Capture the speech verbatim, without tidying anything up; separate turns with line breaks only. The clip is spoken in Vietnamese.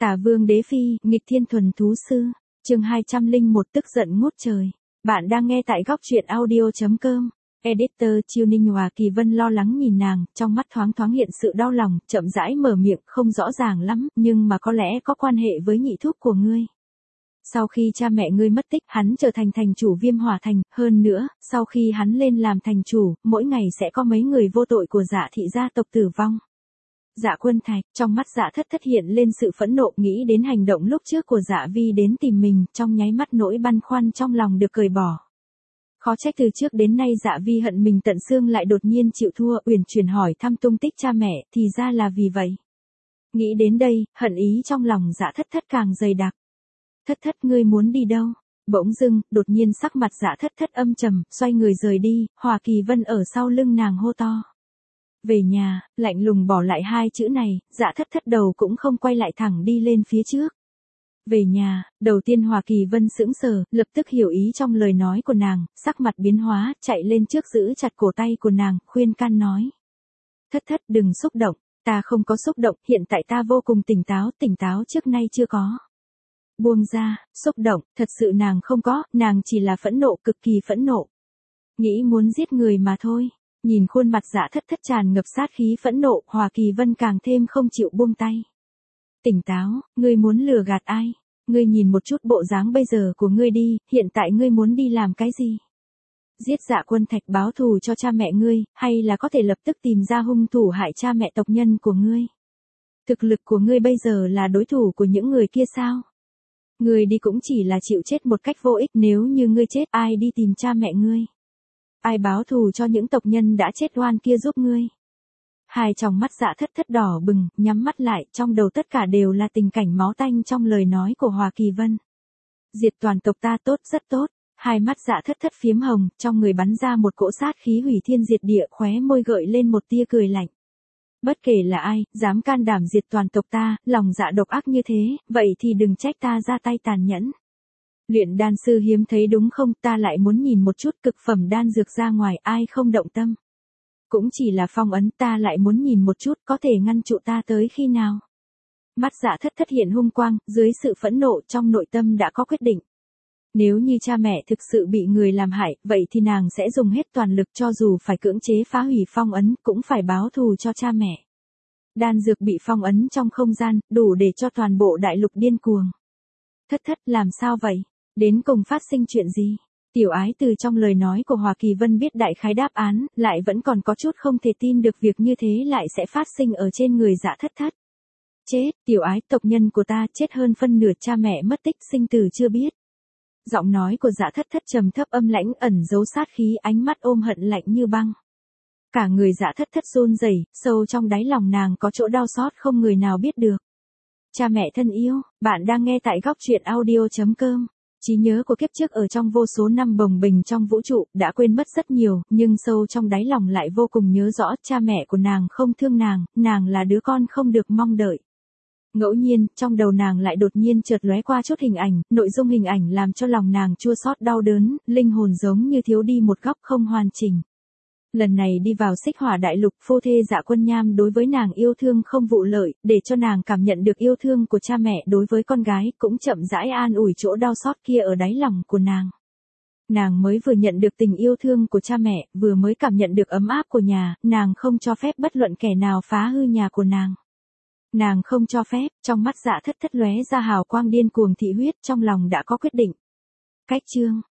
Tả Vương Đế Phi, nghịch thiên thuần thú sư, chương hai trăm lẻ một tức giận ngút trời. Bạn đang nghe tại góc truyện audio chấm com. Editor Chiêu Ninh Hòa Kỳ Vân lo lắng nhìn nàng, trong mắt thoáng thoáng hiện sự đau lòng, chậm rãi mở miệng, không rõ ràng lắm, nhưng mà có lẽ có quan hệ với nhị thúc của ngươi. Sau khi cha mẹ ngươi mất tích, hắn trở thành thành chủ Viêm Hỏa Thành, hơn nữa, sau khi hắn lên làm thành chủ, mỗi ngày sẽ có mấy người vô tội của Dạ thị gia tộc tử vong. Dạ Quân Thạch, trong mắt Dạ Thất Thất hiện lên sự phẫn nộ, nghĩ đến hành động lúc trước của Dạ Vi đến tìm mình, trong nháy mắt nỗi băn khoăn trong lòng được cởi bỏ. Khó trách từ trước đến nay Dạ Vi hận mình tận xương lại đột nhiên chịu thua, uyển chuyển hỏi thăm tung tích cha mẹ, thì ra là vì vậy. Nghĩ đến đây, hận ý trong lòng Dạ Thất Thất càng dày đặc. Thất Thất, ngươi muốn đi đâu? Bỗng dưng, đột nhiên sắc mặt Dạ Thất Thất âm trầm, xoay người rời đi, Hòa Kỳ Vân ở sau lưng nàng hô to. Về nhà, lạnh lùng bỏ lại hai chữ này, Dạ Thất Thất đầu cũng không quay lại, thẳng đi lên phía trước. Về nhà, đầu tiên Hòa Kỳ Vân sững sờ, lập tức hiểu ý trong lời nói của nàng, sắc mặt biến hóa, chạy lên trước giữ chặt cổ tay của nàng, khuyên can nói. Thất Thất đừng xúc động, ta không có xúc động, hiện tại ta vô cùng tỉnh táo, tỉnh táo trước nay chưa có. Buông ra, xúc động, thật sự nàng không có, nàng chỉ là phẫn nộ, cực kỳ phẫn nộ. Nghĩ muốn giết người mà thôi. Nhìn khuôn mặt Dạ Thất Thất tràn ngập sát khí phẫn nộ, Hòa Kỳ Vân càng thêm không chịu buông tay. Tỉnh táo, ngươi muốn lừa gạt ai? Ngươi nhìn một chút bộ dáng bây giờ của ngươi đi, hiện tại ngươi muốn đi làm cái gì? Giết Dạ Quân Thạch báo thù cho cha mẹ ngươi, hay là có thể lập tức tìm ra hung thủ hại cha mẹ tộc nhân của ngươi? Thực lực của ngươi bây giờ là đối thủ của những người kia sao? Ngươi đi cũng chỉ là chịu chết một cách vô ích, nếu như ngươi chết, ai đi tìm cha mẹ ngươi? Ai báo thù cho những tộc nhân đã chết oan kia giúp ngươi? Hai tròng mắt Dạ Thất Thất đỏ bừng, nhắm mắt lại, trong đầu tất cả đều là tình cảnh máu tanh trong lời nói của Hòa Kỳ Vân. Diệt toàn tộc ta tốt, rất tốt. Hai mắt Dạ Thất Thất phiếm hồng, trong người bắn ra một cỗ sát khí hủy thiên diệt địa, khóe môi gợi lên một tia cười lạnh. Bất kể là ai, dám can đảm diệt toàn tộc ta, lòng dạ độc ác như thế, vậy thì đừng trách ta ra tay tàn nhẫn. Luyện đan sư hiếm thấy đúng không, ta lại muốn nhìn một chút cực phẩm đan dược ra ngoài, ai không động tâm. Cũng chỉ là phong ấn, ta lại muốn nhìn một chút, có thể ngăn trụ ta tới khi nào. Mắt Dạ Thất Thất hiện hung quang, dưới sự phẫn nộ trong nội tâm đã có quyết định. Nếu như cha mẹ thực sự bị người làm hại, vậy thì nàng sẽ dùng hết toàn lực, cho dù phải cưỡng chế phá hủy phong ấn, cũng phải báo thù cho cha mẹ. Đan dược bị phong ấn trong không gian, đủ để cho toàn bộ đại lục điên cuồng. Thất Thất, làm sao vậy? Đến cùng phát sinh chuyện gì? Tiểu Ái từ trong lời nói của Hòa Kỳ Vân biết đại khái đáp án, lại vẫn còn có chút không thể tin được việc như thế lại sẽ phát sinh ở trên người Dạ Thất Thất. Chết, Tiểu Ái, tộc nhân của ta chết hơn phân nửa, cha mẹ mất tích, sinh tử chưa biết. Giọng nói của Dạ Thất Thất trầm thấp âm lãnh, ẩn giấu sát khí, ánh mắt ôm hận lạnh như băng. Cả người Dạ Thất Thất run rẩy, sâu trong đáy lòng nàng có chỗ đau xót không người nào biết được. Cha mẹ thân yêu, bạn đang nghe tại góc truyện audio chấm com. Trí nhớ của kiếp trước ở trong vô số năm bồng bềnh trong vũ trụ, đã quên mất rất nhiều, nhưng sâu trong đáy lòng lại vô cùng nhớ rõ, cha mẹ của nàng không thương nàng, nàng là đứa con không được mong đợi. Ngẫu nhiên, trong đầu nàng lại đột nhiên chợt lóe qua chút hình ảnh, nội dung hình ảnh làm cho lòng nàng chua xót đau đớn, linh hồn giống như thiếu đi một góc không hoàn chỉnh. Lần này đi vào Xích Hỏa Đại Lục, phu thê Dạ Quân Nham đối với nàng yêu thương không vụ lợi, để cho nàng cảm nhận được yêu thương của cha mẹ đối với con gái, cũng chậm rãi an ủi chỗ đau xót kia ở đáy lòng của nàng. Nàng mới vừa nhận được tình yêu thương của cha mẹ, vừa mới cảm nhận được ấm áp của nhà, nàng không cho phép bất luận kẻ nào phá hư nhà của nàng. Nàng không cho phép, trong mắt Dạ Thất Thất lóe ra hào quang điên cuồng thị huyết, trong lòng đã có quyết định. Cách chương,